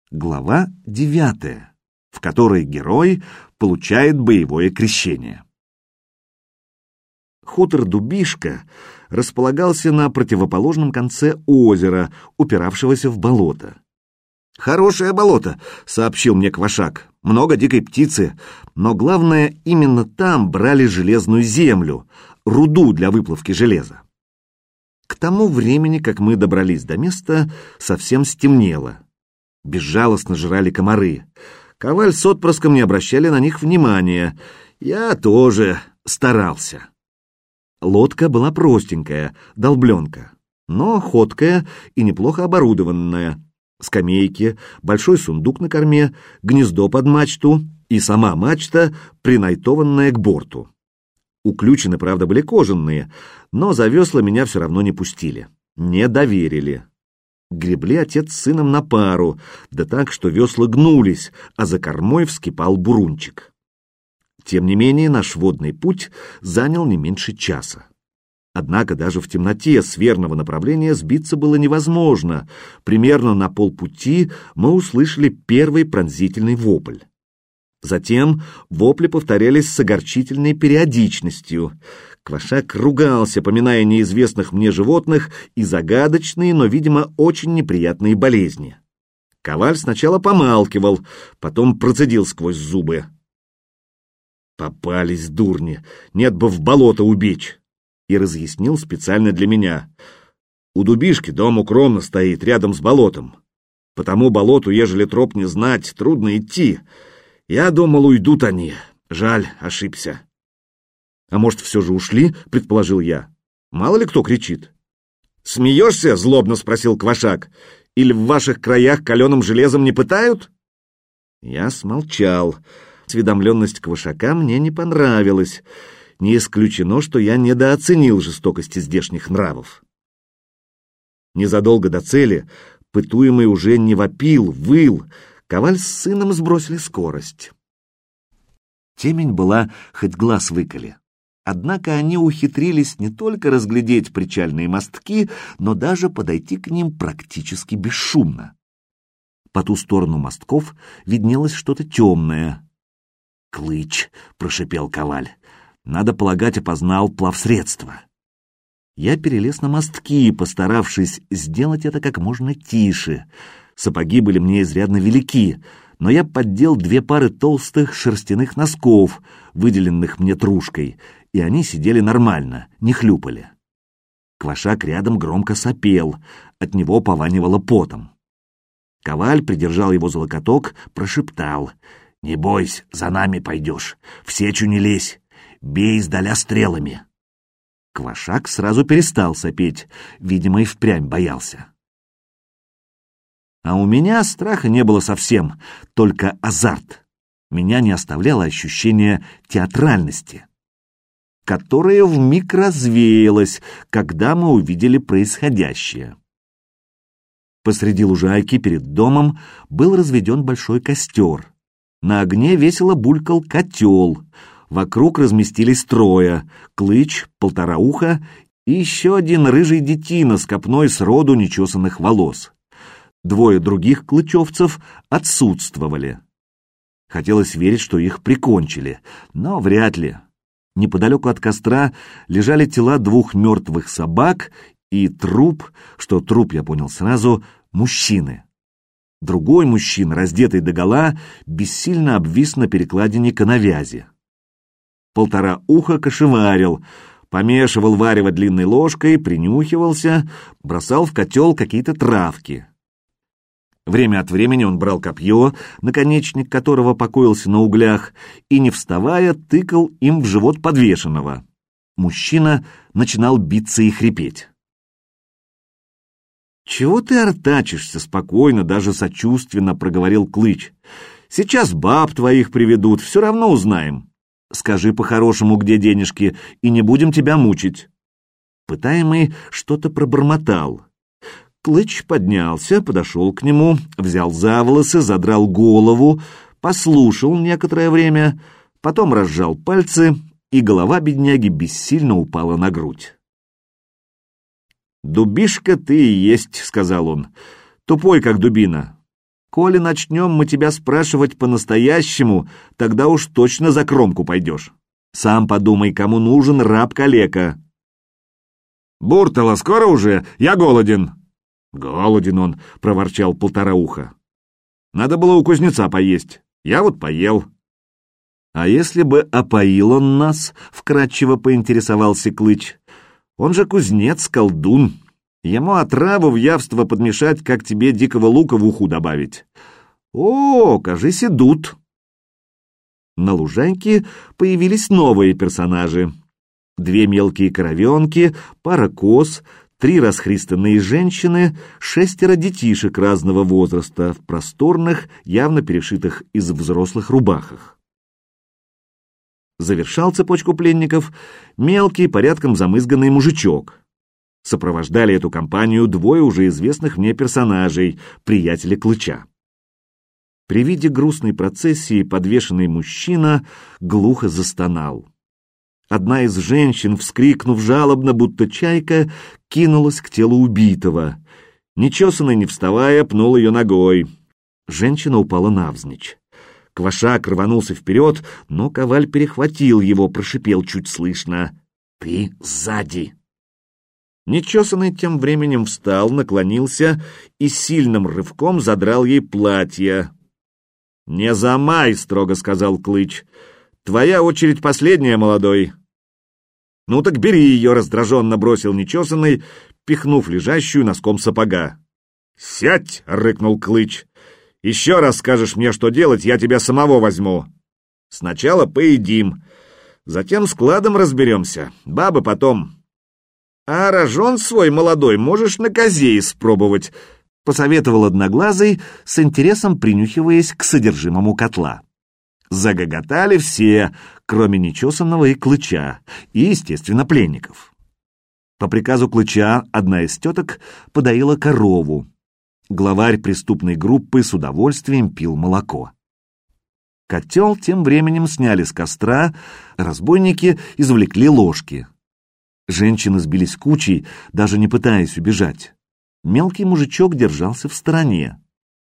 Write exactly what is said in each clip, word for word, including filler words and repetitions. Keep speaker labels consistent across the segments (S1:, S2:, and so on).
S1: Глава девятая, в которой герой получает боевое крещение. Хутор Дубишка располагался на противоположном конце озера, упиравшегося в болото. «Хорошее болото», — сообщил мне Квашак, — «много дикой птицы, но главное, именно там брали железную землю, руду для выплавки железа». К тому времени, как мы добрались до места, совсем стемнело. Безжалостно жрали комары. Коваль с отпрыском не обращали на них внимания. Я тоже старался. Лодка была простенькая, долбленка, но ходкая и неплохо оборудованная. Скамейки, большой сундук на корме, гнездо под мачту и сама мачта, принайтованная к борту. Уключены, правда, были кожаные, но за весла меня все равно не пустили. Не доверили. Гребли отец с сыном на пару, да так, что весла гнулись, а за кормой вскипал бурунчик. Тем не менее, наш водный путь занял не меньше часа. Однако даже в темноте с верного направления сбиться было невозможно. Примерно на полпути мы услышали первый пронзительный вопль. Затем вопли повторялись с огорчительной периодичностью. Квашак ругался, поминая неизвестных мне животных и загадочные, но, видимо, очень неприятные болезни. Коваль сначала помалкивал, потом процедил сквозь зубы: «Попались, дурни, нет бы в болото убечь!» И разъяснил специально для меня: «У Дубишки дом укромно стоит, рядом с болотом. По тому болоту, ежели троп не знать, трудно идти. Я думал, уйдут они. Жаль, ошибся». «А может, все же ушли?» — предположил я. «Мало ли кто кричит». «Смеешься?» — злобно спросил Квашак. «Или в ваших краях каленым железом не пытают?» Я смолчал. Осведомленность Квашака мне не понравилась. Не исключено, что я недооценил жестокости здешних нравов. Незадолго до цели пытуемый уже не вопил, выл. Коваль с сыном сбросили скорость. Темень была, хоть глаз выколи. Однако они ухитрились не только разглядеть причальные мостки, но даже подойти к ним практически бесшумно. По ту сторону мостков виднелось что-то темное. «Клыч», — прошипел Коваль, — «надо полагать, опознал плавсредство». Я перелез на мостки, постаравшись сделать это как можно тише. Сапоги были мне изрядно велики, но я поддел две пары толстых шерстяных носков, выделенных мне трушкой, и они сидели нормально, не хлюпали. Квашак рядом громко сопел, от него пованивало потом. Коваль придержал его за локоток, прошептал: «Не бойся, за нами пойдешь, в сечу не лезь, бей издаля стрелами». Квашак сразу перестал сопеть, видимо, и впрямь боялся. А у меня страха не было совсем, только азарт. Меня не оставляло ощущение театральности, которое вмиг развеялось, когда мы увидели происходящее. Посреди лужайки перед домом был разведен большой костер. На огне весело булькал котел. Вокруг разместились трое: Клыч, Полторауха и еще один рыжий детина с копной сроду нечесанных волос. Двое других клычевцев отсутствовали. Хотелось верить, что их прикончили, но вряд ли. Неподалеку от костра лежали тела двух мертвых собак и труп, что труп, я понял сразу, мужчины. Другой мужчина, раздетый догола, бессильно обвис на перекладине коновязи. Полторауха кошеварил, помешивал варево длинной ложкой, принюхивался, бросал в котел какие-то травки. Время от времени он брал копье, наконечник которого покоился на углях, и, не вставая, тыкал им в живот подвешенного. Мужчина начинал биться и хрипеть. «Чего ты артачишься?» — спокойно, даже сочувственно проговорил Клыч. «Сейчас баб твоих приведут, все равно узнаем. Скажи по-хорошему, где денежки, и не будем тебя мучить». Пытаемый что-то пробормотал. Клыч поднялся, подошел к нему, взял за волосы, задрал голову, послушал некоторое время, потом разжал пальцы, и голова бедняги бессильно упала на грудь. «Дубишка ты и есть», — сказал он, — «тупой, как дубина. Коли начнем мы тебя спрашивать по-настоящему, тогда уж точно за кромку пойдешь. Сам подумай, кому нужен раб-калека. Буртала, скоро уже? Я голоден. Голоден он, проворчал Полтораухо. Надо было у кузнеца поесть. Я вот поел. А если бы опоил он нас, вкратчиво поинтересовался Клыч. Он же кузнец, колдун. Ему отраву в явство подмешать, как тебе дикого лука в уху добавить. О, кажись, идут. На лужайке появились новые персонажи. Две мелкие коровенки, пара коз, три расхристанные женщины, шестеро детишек разного возраста в просторных, явно перешитых из взрослых рубахах. Завершал цепочку пленников мелкий, порядком замызганный мужичок. Сопровождали эту компанию двое уже известных мне персонажей, приятеля Клыча. При виде грустной процессии подвешенный мужчина глухо застонал. Одна из женщин, вскрикнув жалобно, будто чайка, кинулась к телу убитого. Нечесанный, не вставая, пнул ее ногой. Женщина упала навзничь. Квашак рванулся вперед, но Коваль перехватил его, прошипел чуть слышно: «Ты сзади!» Нечесанный тем временем встал, наклонился и сильным рывком задрал ей платье. «Не замай!» — строго сказал Клыч. «Твоя очередь последняя, молодой!» «Ну так бери ее!» — раздраженно бросил нечесанный, пихнув лежащую носком сапога. «Сядь!» — рыкнул Клыч. «Еще раз скажешь мне, что делать, я тебя самого возьму. Сначала поедим, затем с кладом разберемся, бабы потом. А рожон свой молодой можешь на козе испробовать», — посоветовал Одноглазый, с интересом принюхиваясь к содержимому котла. Загоготали все, кроме нечесанного и Клыча, и, естественно, пленников. По приказу Клыча одна из теток подоила корову. Главарь преступной группы с удовольствием пил молоко. Котел тем временем сняли с костра, разбойники извлекли ложки. Женщины сбились кучей, даже не пытаясь убежать. Мелкий мужичок держался в стороне.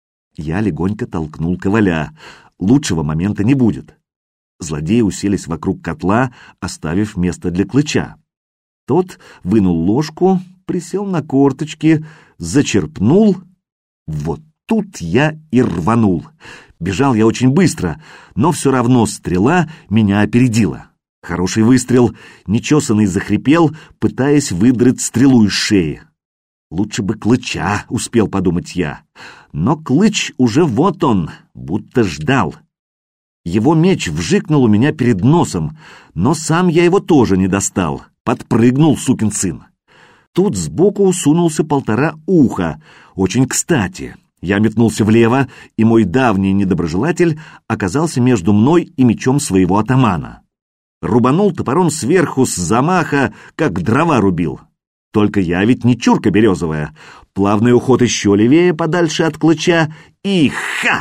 S1: Я легонько толкнул Коваля. Лучшего момента не будет. Злодеи уселись вокруг котла, оставив место для Клыча. Тот вынул ложку, присел на корточки, зачерпнул. Вот тут я и рванул. Бежал я очень быстро, но все равно стрела меня опередила. Хороший выстрел, нечесанный захрипел, пытаясь выдрать стрелу из шеи. Лучше бы Клыча, успел подумать я. Но Клыч уже вот он, будто ждал. Его меч вжикнул у меня перед носом, но сам я его тоже не достал. Подпрыгнул, сукин сын. Тут сбоку сунулся полтора уха. Очень кстати. Я метнулся влево, и мой давний недоброжелатель оказался между мной и мечом своего атамана. Рубанул топором сверху с замаха, как дрова рубил. Только я ведь не чурка березовая. Плавный уход еще левее, подальше от Клыча, и ха!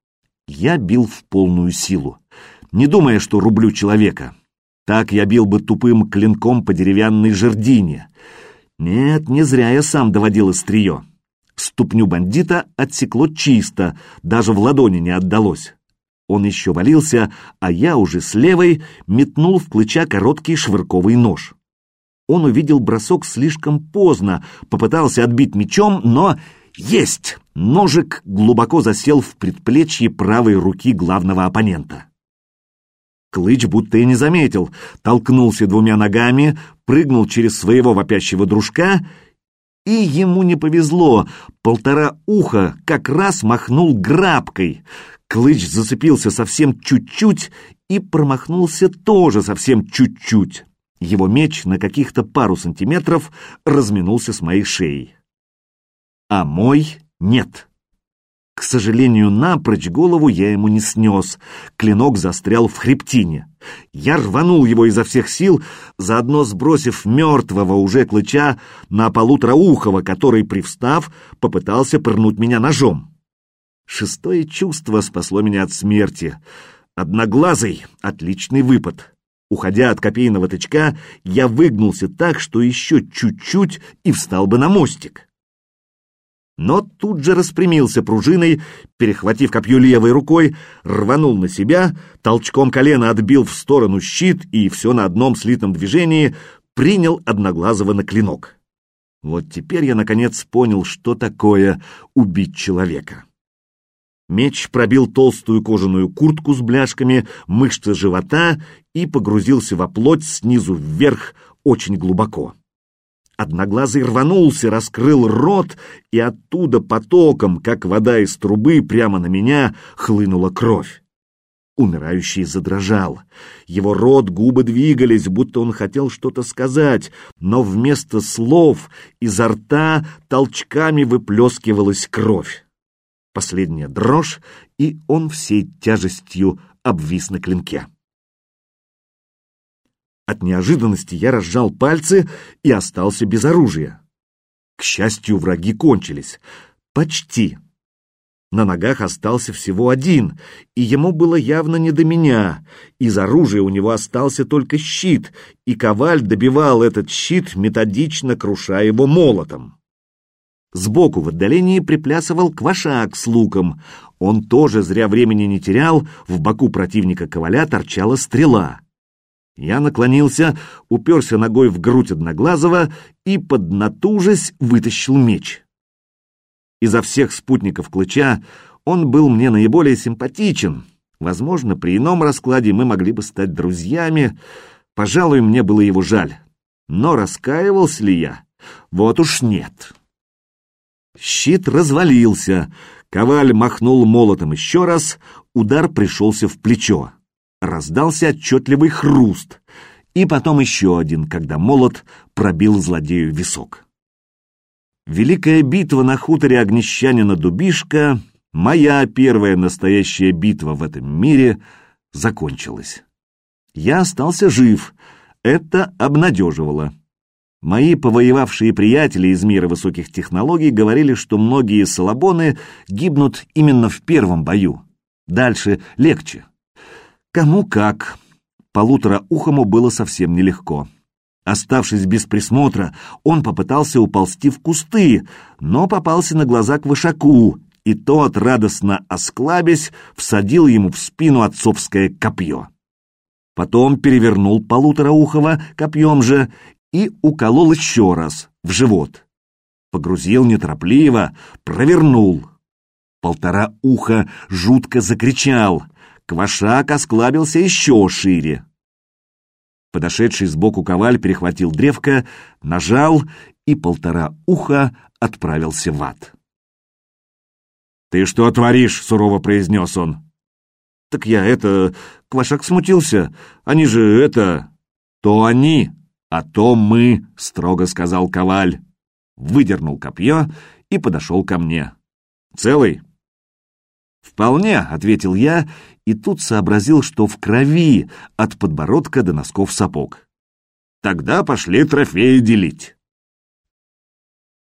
S1: Я бил в полную силу, не думая, что рублю человека. Так я бил бы тупым клинком по деревянной жердине. Нет, не зря я сам доводил острие. Ступню бандита отсекло чисто, даже в ладони не отдалось. Он еще валился, а я уже с левой метнул в Клыча короткий швырковый нож. Он увидел бросок слишком поздно, попытался отбить мечом, но... Есть! Ножик глубоко засел в предплечье правой руки главного оппонента. Клыч будто и не заметил, толкнулся двумя ногами, прыгнул через своего вопящего дружка, и ему не повезло. Полтора уха как раз махнул грабкой. Клыч зацепился совсем чуть-чуть и промахнулся тоже совсем чуть-чуть. Его меч на каких-то пару сантиметров разминулся с моей шеей. А мой нет. К сожалению, напрочь голову я ему не снес. Клинок застрял в хребтине. Я рванул его изо всех сил, заодно сбросив мертвого уже Клыча на полутораухого, который, привстав, попытался пырнуть меня ножом. Шестое чувство спасло меня от смерти. Одноглазый — отличный выпад. Уходя от копейного тычка, я выгнулся так, что еще чуть-чуть и встал бы на мостик. но тут же распрямился пружиной, перехватив копье левой рукой, рванул на себя, толчком колена отбил в сторону щит и все на одном слитном движении принял Одноглазого на клинок. Вот теперь я наконец понял, что такое убить человека. Меч пробил толстую кожаную куртку с бляшками, мышцы живота и погрузился во плоть снизу вверх очень глубоко. Одноглазый рванулся, раскрыл рот, и оттуда потоком, как вода из трубы, прямо на меня хлынула кровь. Умирающий задрожал. Его рот, губы двигались, будто он хотел что-то сказать, но вместо слов изо рта толчками выплескивалась кровь. Последняя дрожь, и он всей тяжестью обвис на клинке. От неожиданности я разжал пальцы и остался без оружия. К счастью, враги кончились. Почти. На ногах остался всего один, и ему было явно не до меня. Из оружия у него остался только щит, и Коваль добивал этот щит, методично крушая его молотом. Сбоку в отдалении приплясывал Квашак с луком. Он тоже зря времени не терял, в боку противника Коваля торчала стрела. Я наклонился, уперся ногой в грудь Одноглазого и, поднатужась, вытащил меч. Изо всех спутников Клыча он был мне наиболее симпатичен. Возможно, при ином раскладе мы могли бы стать друзьями. Пожалуй, мне было его жаль. Но раскаивался ли я? Вот уж нет. Щит развалился. Коваль махнул молотом еще раз, удар пришелся в плечо. Раздался отчетливый хруст, и потом еще один, когда молот пробил злодею висок. Великая битва на хуторе Огнещанина Дубишка, моя первая настоящая битва в этом мире, закончилась. Я остался жив, это обнадеживало. Мои повоевавшие приятели из мира высоких технологий говорили, что многие салабоны гибнут именно в первом бою. Дальше легче. Кому как. Полутораухому было совсем нелегко. Оставшись без присмотра, он попытался уползти в кусты, но попался на глаза к Вышаку, и тот, радостно осклабясь, всадил ему в спину отцовское копье. Потом перевернул Полутораухого копьем же и уколол еще раз в живот. Погрузил неторопливо, провернул. Полтораухо жутко закричал. Квашак осклабился еще шире. Подошедший сбоку Коваль перехватил древко, нажал, и Полтораухо отправился в ад. «Ты что творишь?» — сурово произнес он. «Так я это...» — Квашак смутился. «Они же это...» «То они, а то мы», — строго сказал Коваль. Выдернул копье и подошел ко мне. «Целый?» «Вполне», — ответил я, и тут сообразил, что в крови от подбородка до носков сапог. «Тогда пошли трофеи делить».